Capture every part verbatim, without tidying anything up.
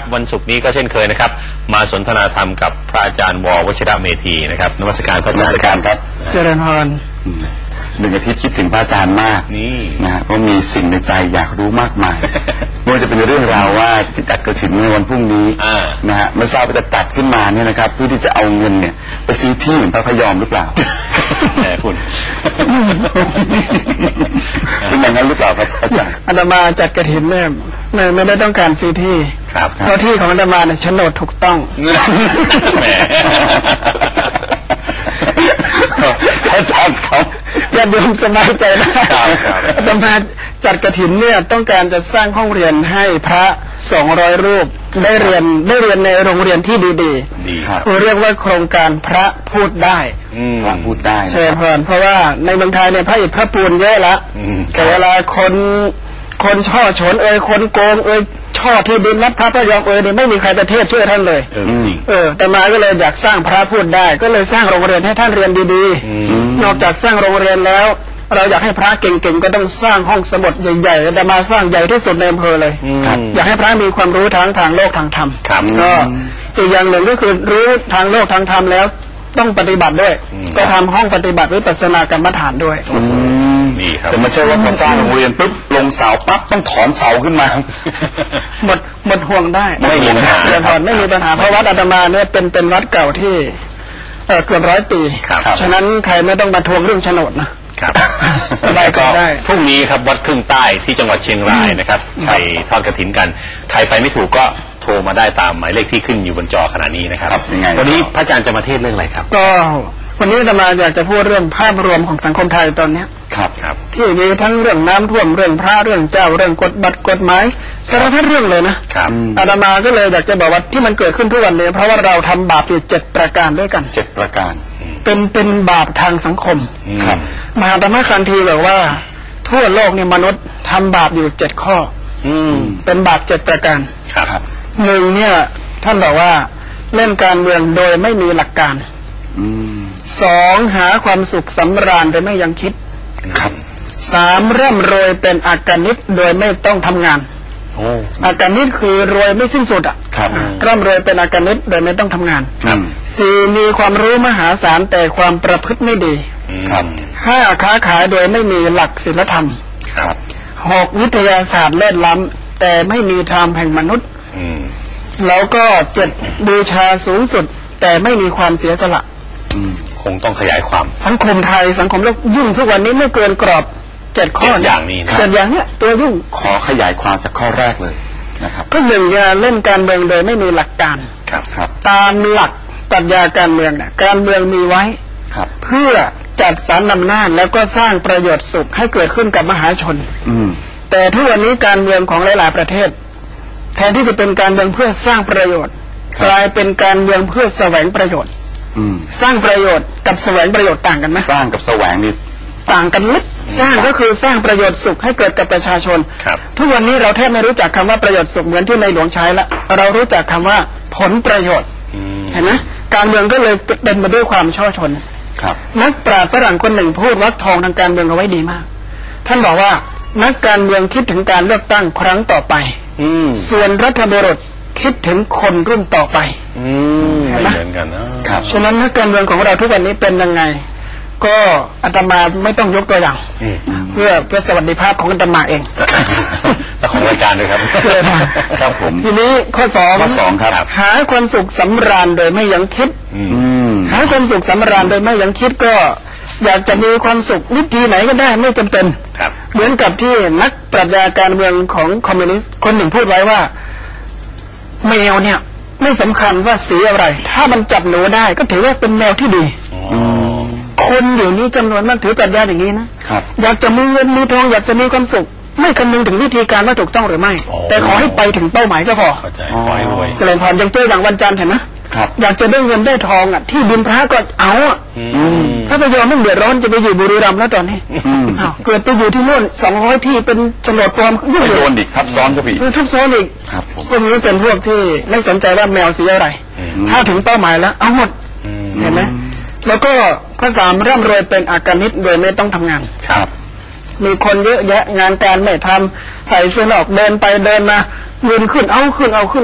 วันศุกร์นี้ก็เช่นเคยนะครับมาสนทนาธรรมกับพระอาจารย์ว.วชิระเมธีนะครับนมัสการพระอาจารย์นมัสการครับเจริญพรหนึ่งอาทิตย์คิดถึงพระอาจารย์มากนี่นะฮะเพราะมีสิ่งในใจอยากรู้มากมายไม่ว่าจะเป็นเรื่องราวว่าจะจัดกฐินในวันพรุ่งนี้นะฮะไม่ทราบว่าจะจัดขึ้นมาเนี่ยนะครับเพื่อที่จะเอาเงินเนี่ยไปซื้อที่เหมือนพระพยอมหรือเปล่าแหมคุณเป็นอย่างนั้นหรือเปล่าครับอาจารย์อาตมาจัดกฐินเนี่ยไม่ไม่ได้ต้องการซื้อที่เพราะที่ของอาตมาเนี่ยโฉนดถูกต้องแหมอาจารย์ครับอย่าดูสบายใจนะอาตมาจัดกฐินเนี่ยต้องการจะสร้างห้องเรียนให้พระสองร้อยรูปได้เรียนได้เรียนในโรงเรียนที่ดีๆเรียกว่าโครงการพระพูดได้พระพูดได้ใช่เพราะเพราะว่าในเมืองไทยเนี่ยพระอิฐพระปูนเยอะละแต่เวลาคนคนช่อฉนเอ่ยคนโกงเอ่ยช่อที่ดินรับพระพยอมเอ่ยเนี่ยไม่มีใครประเทศช่วยท่านเลยเออแต่มาก็เลยอยากสร้างพระพูดได้ก็เลยสร้างโรงเรียนให้ท่านเรียนดีๆนอกจากสร้างโรงเรียนแล้วเราอยากให้พระเก่งๆก็ต้องสร้างห้องสมุดใหญ่ๆแต่มาสร้างใหญ่ที่สุดในอำเภอเลยอยากให้พระมีความรู้ทั้งทางโลกทางธรรมก็อีกอย่างหนึ่งก็คือรู้ทางโลกทางธรรมแล้วต้องปฏิบัติด้วยก็ทำห้องปฏิบัติวิปัสสนากรรมฐานด้วยแต่ไม่ใช่ว่าพอสร้างโรงเรียนปุ๊บลงเสาปั๊บต้องถอนเสาขึ้นมาหมดหมดห่วงได้ไม่มีปัญหาไม่มีปัญหาเพราะวัดอาตมาเนี่ยเป็นเป็นวัดเก่าที่เกือบร้อยปีฉะนั้นใครไม่ต้องมาทวงเรื่องโฉนดนะครับสบายก็ได้พรุ่งนี้ครับวัดครึ่งใต้ที่จังหวัดเชียงรายนะครับไปทอดกฐินกันใครไปไม่ถูกก็โทรมาได้ตามหมายเลขที่ขึ้นอยู่บนจอขณะนี้นะครับวันนี้พระอาจารย์จะมาเทศเรื่องอะไรครับก็วันนี้อาตมาอยากจะพูดเรื่องภาพรวมของสังคมไทยตอนนี้ครับครับที่มีทั้งเรื่องน้ำท่วมเรื่องพระเรื่องเจ้าเรื่องกฎบัตรกฎหมายสารพัดเรื่องเลยนะครับอาตมาก็เลยอยากจะบอกว่าที่มันเกิดขึ้นทุกวันนี้เพราะว่าเราทำบาปอยู่เจ็ดประการด้วยกันเจ็ดประการเป็นเป็นบาปทางสังคมครับมหาธรรมคันธีบอกว่าทั่วโลกเนี่ยมนุษย์ทำบาปอยู่เจ็ดข้อเป็นบาปเจ็ดประการครับหนึ่งเนี่ยท่านบอกว่าเล่นการเมืองโดยไม่มีหลักการสองหาความสุขสำราญโดยไม่ยังคิดครับสามร่ำรวยเป็นอากานิกโดยไม่ต้องทำงานอากานิกคือรวยไม่สิ้นสุดอ่ะร่ำรวยเป็นอากานิกโดยไม่ต้องทำงานสี่มีความรู้มหาศาลแต่ความประพฤติไม่ดีห้าค้าขายโดยไม่มีหลักศีลธรรมหกวิทยาศาสตร์เลิศล้ำแต่ไม่มีธรรมแห่งมนุษย์แล้วก็เจ็ดบูชาสูงสุดแต่ไม่มีความเสียสละคงต้องขยายความสังคมไทยสังคมโลกยุ่งทุกวันนี้ไม่เกินกรอบเจ็ดข้ออย่างนี้เจ็ดอย่างเนี้ยตัวยุ่งขอขยายความจากข้อแรกเลยนะครับก็หนึ่งอย่าเล่นการเมืองโดยไม่มีหลักการครับครับตามหลักปรัชญาการเมืองเนี่ยการเมืองมีไว้เพื่อจัดสรรอำนาจแล้วก็สร้างประโยชน์สุขให้เกิดขึ้นกับมหาชนแต่ทุกวันนี้การเมืองของหลายๆประเทศแทนที่จะเป็นการเมืองเพื่อสร้างประโยชน์กลายเป็นการเมืองเพื่อแสวงประโยชน์สร้างประโยชน์กับแสวงประโยชน์ต่างกันไหมสร้างกับแสวงนี่ต่างกันนิดสร้างก็คือสร้างประโยชน์สุขให้เกิดกับประชาชนทุกวันนี้เราแทบไม่รู้จักคำว่าประโยชน์สุขเหมือนที่ในหลวงใช้ละเรารู้จักคำว่าผลประโยชน์เห็นไหมการเมืองก็เลยเป็นมาด้วยความช่อชนนักปราชญ์ฝรั่งคนหนึ่งพูดวรรคทองทางการเมืองเอาไว้ดีมากท่านบอกว่านักการเมืองคิดถึงการเลือกตั้งครั้งต่อไปส่วนรัฐบุรุษคิดถึงคนรุ่นต่อไปเห็นไหมเหมือนกันนะครับฉะนั้นนักการเมืองของเราทุกวันนี้เป็นยังไงก็อาตมาไม่ต้องยกตัวอย่างเพื่อเพื่อสวัสดิภาพของอาตมาเองแต่ของรายการด้วยครับครับผมทีนี้ข้อสองข้อสองครับหาความสุขสำราญโดยไม่ยังคิดหาความสุขสำราญโดยไม่ยังคิดก็อยากจะมีความสุขวิธีไหนก็ได้ไม่จำเป็นเหมือนกับที่นักปรัชญาการเมืองของคอมมิวนิสต์คนหนึ่งพูดไว้ว่าแมวเนี่ยไม่สำคัญว่าสีอะไรถ้ามันจับหนูได้ก็ถือว่าเป็นแมวที่ดีคนอยู่นี้จำนวนมากถือปรัชญาอย่างนี้นะอยากจะมีเงินมีทองอยากจะมีความสุขไม่คำนึงถึงวิธีการว่าถูกต้องหรือไม่แต่ขอให้ไปถึงเป้าหมายก็พอขอให้รวยเจริญพรยังเจออย่างวันจันทร์เห็นไหมอยากจะได้เงินได้ทองอ่ะที่ดินพระก็เอาอ่ะถ้าพยอมไม่เดือดร้อนจะไปอยู่บุรีรัมย์แล้วตอนนี้เกิดไปอยู่ที่โน่นสองร้อยที่เป็นโฉนดปลอมยุ่งโดนอีกทับซ้อนก็อีกทับซ้อนอีกพวกนี้เป็นพวกที่ไม่สนใจว่าแมวสีอะไรถ้าถึงเป้าหมายแล้วเอาหมดเห็นไหมแล้วก็ข้อสามร่ำรวยเป็นอากานิกโดยไม่ต้องทำงานมีคนเยอะแยะงานการไม่ทำใส่เสื้อหลอกเดินไปเดินมาเงินขึ้นเอาขึ้นเอาขึ้นเอา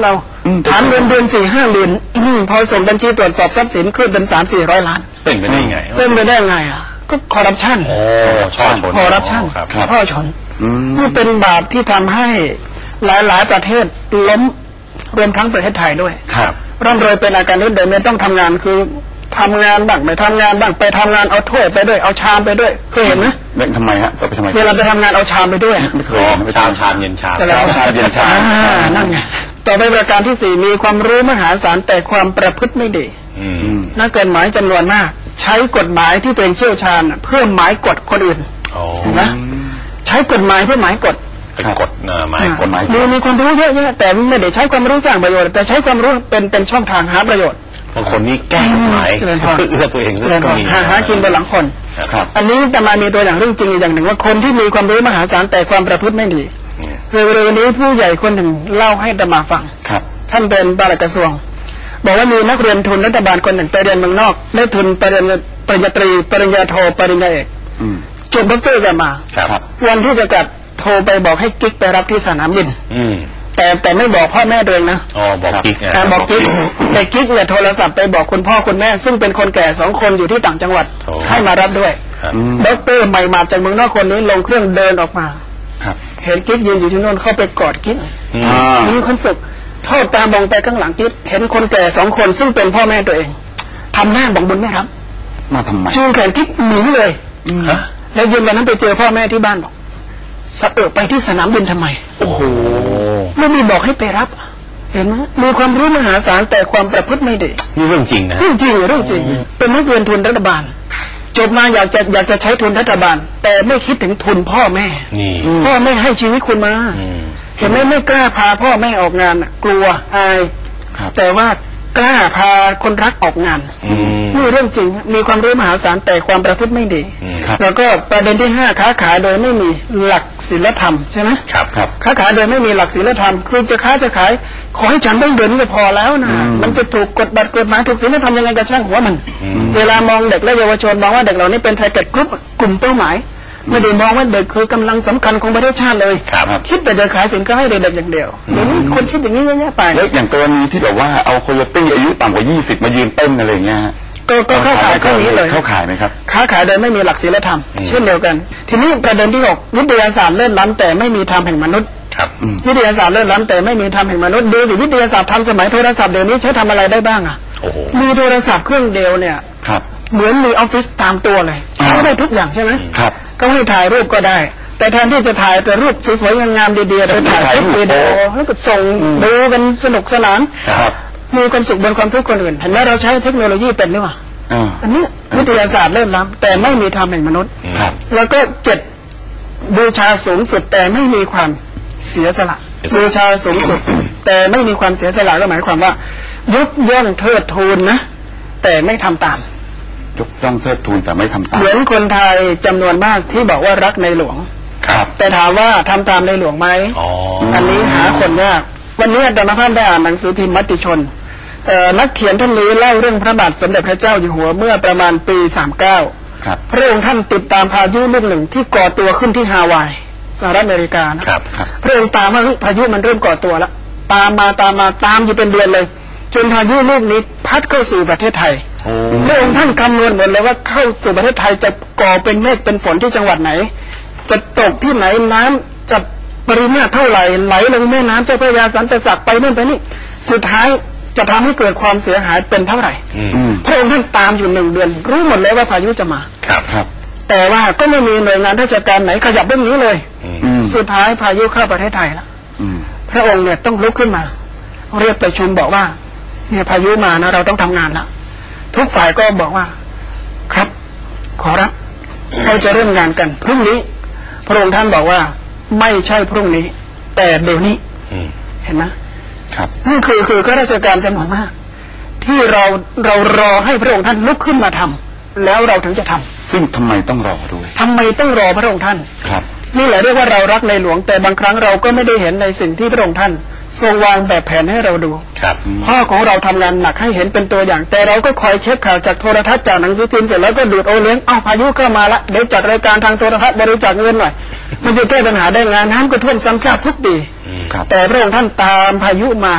ฐานเงินเดือนสี่ห้าหมื่นพอส่งบัญชีตรวจสอบทรัพย์สินขึ้นเป็นสามสี่ร้อยล้านเป็นไปได้ไงเป็นไปได้ไงอ่ะก็คอร์รัปชันโอ้ช่อชนคอร์รัปชันช่อชนนี่เป็นบาปที่ทำให้หลายๆประเทศล้มรวมทั้งประเทศไทยด้วยครับร่ำรวยเป็นอาการนิดเดิมไม่ต้องทำงานคือทำงานบ้างไม่ทำงานบ้างไปทำงานเอาถ้วยไปด้วยเอาชามไปด้วยเคยเห็นไหมเป็นทำไมฮะไปทำไมเวลาไปทำงานเอาชามไปด้วยไม่เคยชามชามเย็นชามชามชามเย็นชามนั่นไงต่อไปประการที่สี่มีความรู้มหาศาลแต่ความประพฤติไม่ดีนักกฎหมายจำนวนมากใช้กฎหมายที่ตัวเองเชี่ยวชาญเพื่อหมายกฎคนอื่นนะใช้กฎหมายเพื่อหมายกฎเป็นกฎหมายกฎหมายมีมีความรู้เยอะๆแต่ไม่ได้ใช้ความรู้สร้างประโยชน์แต่ใช้ความรู้เป็นเป็นช่องทางหาประโยชน์บางคนนี่แก้กฎหมายเพื่อเอื้อตัวเองก็มีหาหากินบนหลังคนอันนี้จะมามีตัวอย่างเรื่องจริงอย่างหนึ่งว่าคนที่มีความรู้มหาศาลแต่ความประพฤติไม่ดีเร็วๆนี้ผู้ใหญ่คนหนึ่งเล่าให้อาตมาฟังท่านเป็นปลัดกระทรวงบอกว่ามีนักเรียนทุนรัฐบาลคนหนึ่งไปเรียนเมืองนอกได้ทุนปริญญาปริญญาตรีปริญญาโทปริญญาเอกจบด็อกเตอร์กันมาวันที่จะกลับโทรไปบอกให้กิ๊กไปรับที่สนามบินแต่แต่ไม่บอกพ่อแม่ตัวเองนะอ๋อบอกกิ๊กแต่บอกกิ๊กแต่กิ๊กเนี่ยโทรศัพท์ไปบอกคุณพ่อคุณแม่ซึ่งเป็นคนแก่สองคนอยู่ที่ต่างจังหวัดให้มารับด้วยด็อกเตอร์ใหม่มาจากเมืองนอกคนนี้ลงเครื่องเดินออกมาเห็นกิ๊กยืนอยู่ที่โน่นเข้าไปกอดกิ๊กมีความสุขทอดตามองไปข้างหลังกิ๊กเห็นคนแก่สองคนซึ่งเป็นพ่อแม่ตัวเองทำหน้าบอกบุญไหมครับมาทำไมจูงแขนกิ๊กหนีเลยแล้วยืนวันนั้นไปเจอพ่อแม่ที่บ้านบอกสะเอิบไปที่สนามบินทำไมโอ้โหไม่มีบอกให้ไปรับเห็นไหมมีความรู้มหาศาลแต่ความประพฤติไม่ดีนี่เรื่องจริงนะเรื่องจริงเรื่องจริงเป็นนักเรียนทุนรัฐบาลจบมาอยากจะอยากจะใช้ทุนรัฐบาลแต่ไม่คิดถึงทุนพ่อแม่พ่อแม่ให้ชีวิตคุณมาเห็นไหมไม่กล้าพาพ่อแม่ออกงานกลัวอายแต่ว่ากล้าพาคนรักออกงานนี่เรื่องจริงมีความรู้มหาศาลแต่ความประพฤติไม่ดีแล้วก็ประเด็นที่ห้าค้าขายโดยไม่มีหลักศีลธรรมใช่ไหมครับครับค้าขายโดยไม่มีหลักศีลธรรมคือจะค้าจะขายขอให้ฉันได้เงินก็พอแล้วนะมันจะถูกกฎบัตรกฎหมายถูกศีลธรรมยังไงก็ช่างหัวมันเวลามองเด็กและเยาวชนมองว่าเด็กเหล่านี้เป็นไทร์เก็ตกรุ๊ปกลุ่มเป้าหมายไม่ได้มองว่าเด็กคือกำลังสำคัญของประเทศชาติเลยคิดแต่จะขายสินค้าให้เด็กอย่างเดียวเดี๋ยวนี้คนคิดอย่างนี้เยอะแยะไปแล้วอย่างกรณีที่แบบว่าเอาโคโยตี้อายุต่ำกว่ายี่สิบมายืนเต้นอะไรเงี้ยก็ก็เข้าขายข้อนี้เลยเข้าขายไหมครับค้าขายโดยไม่มีหลักศีลธรรมเช่นเดียวกันทีนี้ประเด็นที่หกวิทยาศาสตร์เลื่อนล้ำแต่ไม่มีธรรมแห่งมนุษย์วิทยาศาสตร์เลื่อนล้ำแต่ไม่มีธรรมแห่งมนุษย์ดูสิวิทยาศาสตร์ทันสมัยโทรศัพท์เดี๋ยวนี้ใช้ทำอะไรได้บ้างอ่ะมีโทรศัพท์เครื่องเดียวเนี่ยเหมือนมีออฟฟิศตามตัวเลยใช้ได้ทุกอย่างใช่ไหมครับก็ให้ถ่ายรูปก็ได้แต่แทนที่จะถ่ายแต่รูปสวยๆงามๆดีๆไปถ่ายคลิปวิดีโอแล้วก็ส่งดูกันสนุกสนานมีความสุขบนความทุกข์คนอื่นเห็นไหมเราใช้เทคโนโลยีเป็นหรือเปล่าอันนี้วิทยาศาสตร์เริ่มล้ำแต่ไม่มีธรรมแห่งมนุษย์แล้วก็เจ็ดบูชาสูงสุดแต่ไม่มีความเสียสละบูชาสูงสุดแต่ไม่มีความเสียสละก็หมายความว่ายกย่องเทิดทูนนะแต่ไม่ทำตามยกย่องเทิดทูนแต่ไม่ทำตามเหมือนคนไทยจำนวนมากที่บอกว่ารักในหลวงแต่ถามว่าทำตามในหลวงไหม อ, อันนี้หาคนยากวันนี้อาจารย์ท่านได้อ่านหนังสือพิมพ์มติชนนักเขียนท่านนี้เล่าเรื่องพระบาทสมเด็จพระเจ้าอยู่หัวเมื่อประมาณปีสามสิบเก้าพระองค์ท่านติดตามพายุลูกหนึ่งที่ก่อตัวขึ้นที่ฮาวายสหรัฐอเมริกานะพระองค์ตามว่าพายุมันเริ่มก่อตัวแล้วตามมาตามมาตามอยู่เป็นเดือนเลยจนพายุลูกนี้พัดเข้าสู่ประเทศไทยพระองค์ท่านคำนวณหมดเลยว่าเข้าสู่ประเทศไทยจะก่อเป็นเมฆเป็นฝนที่จังหวัดไหนจะตกที่ไหนน้ำจะปริมาตรเท่าไหร่ไหลลงแม่น้ำเจ้าพระยาสันตศักดิ์ไปนู่นไปนี่สุดท้ายจะทำให้เกิดความเสียหายเป็นเท่าไหร่พระองค์ท่านตามอยู่หนึ่งเดือนรู้หมดเลยว่าพายุจะมาครับครับแต่ว่าก็ไม่มีหน่วยงานราชการไหนขยับเรื่องนี้เลยสุดท้ายพายุเข้าประเทศไทยแล้วพระองค์เนี่ยต้องลุกขึ้นมาเรียกประชุมบอกว่าเนี่ยพายุมานะเราต้องทำงานละทุกฝ่ายก็บอกว่าครับขอรับเราจะเริ่มงานกันพรุ่งนี้พระองค์ท่านบอกว่าไม่ใช่พรุ่งนี้แต่เดี๋ยวนี้เห็นไหมครับนี่คือคือข้าราชการจำนวนมากที่เราเรารอให้พระองค์ท่านลุกขึ้นมาทำแล้วเราถึงจะทำซึ่งทำไมต้องรอด้วยทำไมต้องรอพระองค์ท่านครับนี่แหละเรียกว่าเรารักในหลวงแต่บางครั้งเราก็ไม่ได้เห็นในสิ่งที่พระองค์ท่านทรงวางแบบแผนให้เราดูครับพ่อของเราทำงานหนักให้เห็นเป็นตัวอย่างแต่เราก็คอยเช็คข่าวจากโทรทัศน์จากหนังสือพิมพ์เสร็จแล้วก็ดูดโอเลี้ยงอ้าวพายุเข้ามาละเดี๋ยวจัดรายการทางโทรทัศน์บริจาคเงินหน่อยมันจะแก้ปัญหาได้งานน้ำก็ท่วมซ้ำซากทุกปีแต่พระองค์ท่านตามพายุมา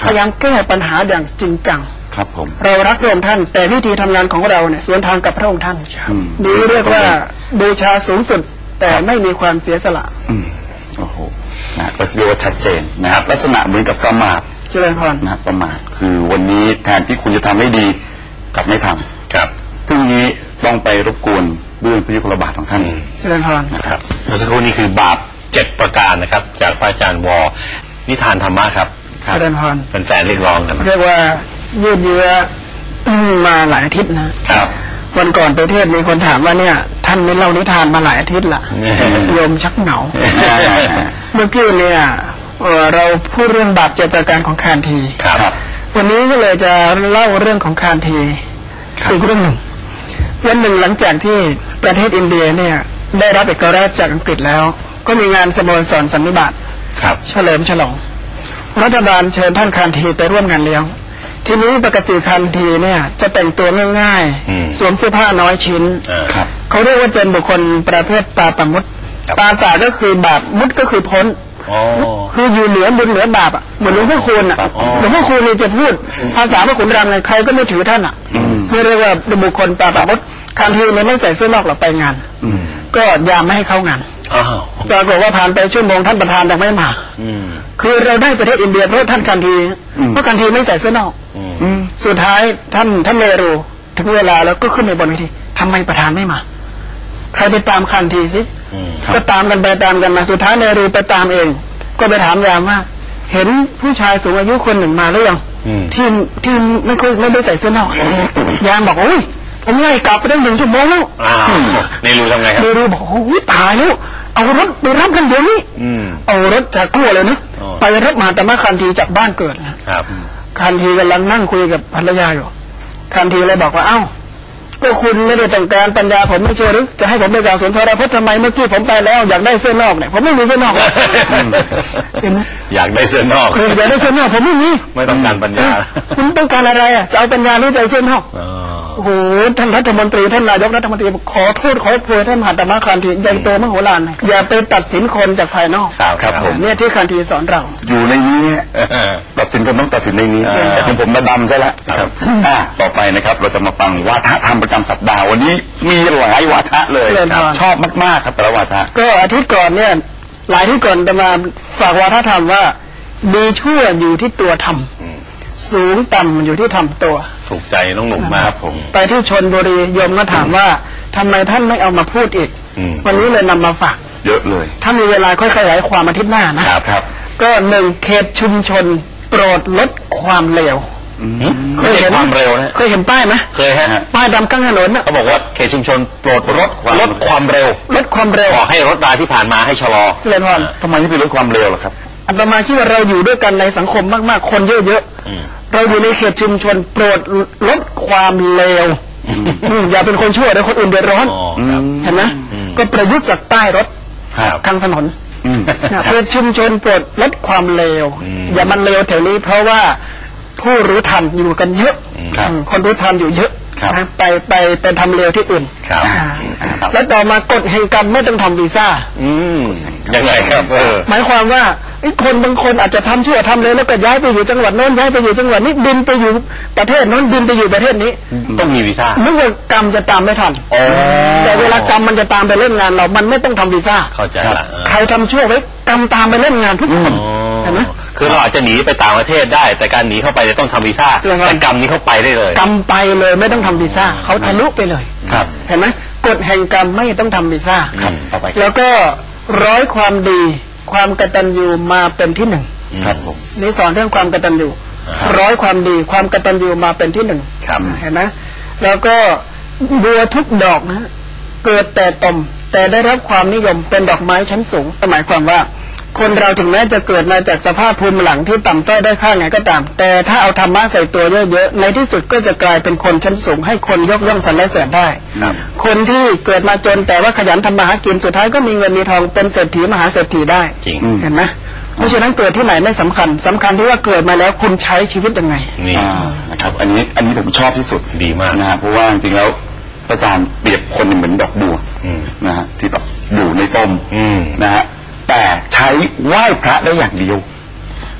พยายามแก้ปัญหาอย่างจริงจังครับผมเรารักพระองค์ท่านแต่วิธีทำงานของเราเนี่ยสวนทางกับพระองค์ท่านนี้เรียกว่าบูชาสูงสุดแต่ไม่มีความเสียสละโอ้โหนะก็เรียกว่าชัดเจนนะครับลักษณะเหมือนกับประมาทเจริญพรนะประมาทคือวันนี้แทนที่คุณจะทำให้ดีกลับไม่ทำครับซึ่งนี้ต้องไปรบกวนด้วยพระยุคลบาทของท่านเจริญพรนะครับเมื่อสักครู่นี้คือบาปเจ็ดประการนะครับจากพระอาจารย์วอนิทานธรรมะครับเจริญพรเป็นแฟนเรียกร้องกันเรียกว่ายืดเยื้อมาหลายอาทิตย์นะครับวันก่อนไปเทศมีคนถามว่าเนี่ยท่านไม่เล่านิทานมาหลายอาทิตย์ละโยมชักเหงาเมื่อกี้เนี่ยเราพูดเรื่องบาปเจ็ดประการของคานธีวันนี้ก็เลยจะเล่าเรื่องของคานธีอีกเรื่องหนึ่งวันหนึ่งหลังจากที่ประเทศอินเดียเนี่ยได้รับเอกราชจากอังกฤษแล้วก็มีงานสโมสรสันนิบาตเฉลิมฉลองรัฐบาลเชิญท่านคานธีไปร่วมงานเลี้ยงทีนี้ปกติคานธีเนี่ยจะแต่งตัวง่ายๆสวมเสื้อผ้าน้อยชิ้นเขาเรียกว่าเป็นบุคคลประเภทตาปมุตตาตาก็คือบาปมุตก็คือพ้นคืออยู่เหนือบุญเหนือบาปอ่ะเหมือนหลวงพ่อคูณอ่ะหลวงพ่อคูณนี่จะพูดภาษาพระขุนรังไงใครก็ไม่ถือท่านอ่ะเรียกว่าบุคคลตาปมุตคานธีเนี่ยไม่ใส่เสื้อนอกหรอกไปงานก็ยามไม่ให้เข้างานปรากฏว่าผ่านไปชั่วโมงท่านประธานยังไม่มาคือเราได้ประเทศอินเดียเพราะท่านคานธีเพราะคานธีไม่ใส่เสื้อนอกสุดท้ายท่านท่านเนรูถึงเวลาแล้วก็ขึ้นในบนเวทีทำไมประธานไม่มาใครไปตามคานธีสิก็ตามกันไปตามกันมาสุดท้ายเนรูไปตามเองก็ไปถามยามว่าเห็นผู้ชายสูงอายุคนหนึ่งมาหรือยังที่ที่ไม่ค่อยไม่ได้ใส่เสื้อนอกยามบอกโอ้ยผมไล่กลับไปได้หนึ่งชั่วโมงแล้วเนรูทำไงครับเนรูบอกโอ้ยตายแล้วเอารถไปรับกันเดี๋ยวนี้เอารถจากกู้เลยนะไปรับมาแต่มาคานธีจากบ้านเกิดนะครับคานธีกำลังนั่งคุยกับภรรยาอยู่คานธีเลยบอกว่าเอ้าก็คุณไม่ได้ต้องการปัญญาผมไม่เชื่อหรือจะให้ผมไปกล่าวสนทนาพจน์ทำไมเมื่อกี้ผมไปแล้วอยากได้เสื้อนอกเนี่ยผมไม่มีเสื้อนอกเห็นไหมอยากได้เสื้อนอกอยากได้เสื้อนอกผมไม่มีไม่ต้องการปัญญาคุณต้องการอะไรอ่ะจะเอาปัญญาหรือจะเอาเสื้อนอกโอ้โหท่านรัฐมนตรีท่านนายกรัฐมนตรีขอโทษขอโพยท่านมหาตมะคานธีใหญ่โตมโหฬารอย่าไปตัดสินคนจากภายนอกครับผมเนี่ยที่คานธีสอนเราอยู่ในนี้ตัดสินคนต้องตัดสินในนี้แต่ของผมระดำซะแล้วต่อไปนะครับเราจะมาฟังวาทะธรรมประจำสัปดาห์วันนี้มีหลายวาทะเลยชอบมากๆครับแต่ละวาทะก็อาทิตย์ก่อนเนี่ยหลายที่ก่อนจะมาฝากวาทะธรรมว่าดีชั่วอยู่ที่ตัวทำสูงต่ำอยู่ที่ทำตัวถูกใจน้องหนุ่มมากครับผมไปที่ชลบุรีโยมก็ถามว่าทำไมท่านไม่เอามาพูดอีกวันนี้เลยนำมาฝากเยอะเลยถ้ามีเวลาค่อยขยายความอาทิตย์หน้านะครับครับก็หนึ่งเขตชุมชนโปรดลดความเลวเคยเห็นความเร็วนะเคยเห็นป้ายไหมเคยฮะป้ายดำกลางถนนเขาบอกว่าเขตชุมชนโปรดลดลดความเร็วลดความเร็วขอให้รถราที่ผ่านมาให้ชะลอเจริญพรทำไมไม่ไปลดความเร็วล่ะครับอาตมาคิดว่าเราอยู่ด้วยกันในสังคมมากๆคนเยอะๆเราอยู่ในเขตชุมชนโปรดลดความเลวอย่าเป็นคนชั่วเดี๋ยวคนอื่นเดือดร้อนเห็นไหมก็ประยุกต์จากป้ายรถกลางถนนเขตชุมชนโปรดลดความเลวอย่ามันเลวแถวนี้เพราะว่าผู้รู้ทันอยู่กันเยอะคนรู้ทันอยู่เยอะไปไปไปทำเลวที่อื่นแล้วต่อมากฎแห่งกรรมไม่ต้องทำวีซ่ายังไงครับหมายความว่าคนบางคนอาจจะทำชั่วทำเลวแล้วก็ย้ายไปอยู่จังหวัดโน้นย้ายไปอยู่จังหวัดนี้บินไปอยู่ประเทศโน้นบินไปอยู่ประเทศนี้ต้องมีวีซ่าเมื่อกรรมจะตามไม่ทันแต่เวลากรรมมันจะตามไปเล่นงานเรามันไม่ต้องทำวีซ่าเข้าใจละใครทำชั่วไว้กรรมตามไปเล่นงานทุกคนเห็นไหมคือเราอาจจะหนีไปต่างประเทศได้แต่การหนีเข้าไปจะต้องทำวีซ่าแต่กรรมนี้เข้าไปได้เลยกรรมไปเลยไม่ต้องทำวีซ่าเขาทะลุไปเลยเห็นไหมกฎแห่งกรรมไม่ต้องทำวีซ่าแล้วก็ร้อยความดีความกตัญญูมาเป็นที่หนึ่งครับผมนี่สอนเรื่องความกตัญญูร้อยความดีความกตัญญูมาเป็นที่หนึ่งเห็นไหมแล้วก็บัวทุกดอกนะเกิดแต่ตมแต่ได้รับความนิยมเป็นดอกไม้ชั้นสูงหมายความว่าคนเราถึงแม้จะเกิดมาจากสภาพภูมิหลังที่ต่ำต้อยได้ค่าไงก็ตามแต่ถ้าเอาธรรมะใส่ตัวเยอะๆในที่สุดก็จะกลายเป็นคนชั้นสูงให้คนยกย่องสรรเสริญได้คนที่เกิดมาจนแต่ว่าขยันทำมาหากินสุดท้ายก็มีเงินมีทองเป็นเศรษฐีมหาเศรษฐีได้จริงเห็นไหมเพราะฉะนั้นเกิดที่ไหนไม่สำคัญสำคัญที่ว่าเกิดมาแล้วคุณใช้ชีวิตยังไงนี่นะครับอันนี้อันนี้ผมชอบที่สุดดีมากนะเพราะว่าจริงๆแล้วอาจารย์เปรียบคนเหมือนดอกบัวนะฮะที่แบบอยู่ในต้มนะฮะแต่ใช้ไหว้พระได้อย่างเดียว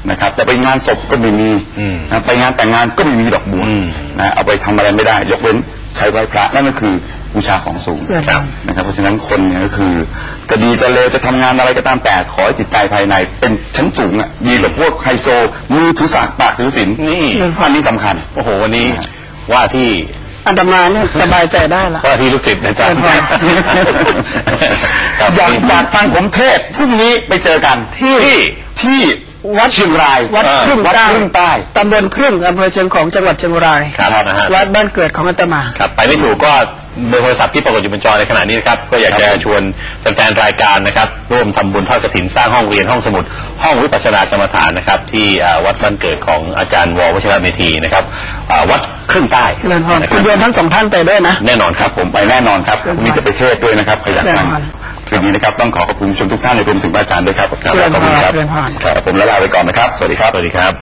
นะครับจะไปงานศพก็ไม่มีนะไปงานแต่งงานก็ไม่มีดอกบัวนะเอาไปทำอะไรไม่ได้ยกเว้นใช้ไหว้พระนั่นก็คือบูชาของสูงนะครับเพราะฉะนั้นคนเนี่ยก็คือจะดีจะเลวจะทำงานอะไรก็ตามแต่ขอให้จิตใจภายในเป็นชั้นสูงอ่ะดีกว่าพวกไฮโซมือถือสากปากถือศีลนี่อันนี้สำคัญโอ้โหวันนี้ว่าที่อาตมาเนี่ยสบายใจได้ละว่าที่ลูกศิษย์อาจารย์อยากอยากฟังผมเทศพรุ่งนี้ไปเจอกันที่ที่วัดเชียงรายวัดครึ่งใต้ตำบลครึ่งอำเภอเชียงของจังหวัดเชียงรายวัดบ้านเกิดของอาตมาครับไปไม่ถูกก็เบอร์โทรศัพท์ที่ปรากฏอยู่บนจอในขณะนี้นะครับก็อยากจะชวนแฟนๆรายการนะครับร่วมทำบุญทอดกฐินสร้างห้องเรียนห้องสมุดห้องวิปัสสนากรรมฐานนะครับที่วัดบ้านเกิดของอาจารย์ววชิรเมธีนะครับวัดครึ่งใต้คุณโยมทั้งสองท่านไปด้วยนะแน่นอนครับผมไปแน่นอนครับมีจะไปเทศด้วยนะครับขยันฟังคืนนี้นะครับต้องขอขอบคุณชมทุกท่านในรวมถึงอาจารย์ด้วยครับขอบคุณครับผมและลาไปก่อนนะครับสวัสดีครับสวัสดีครับ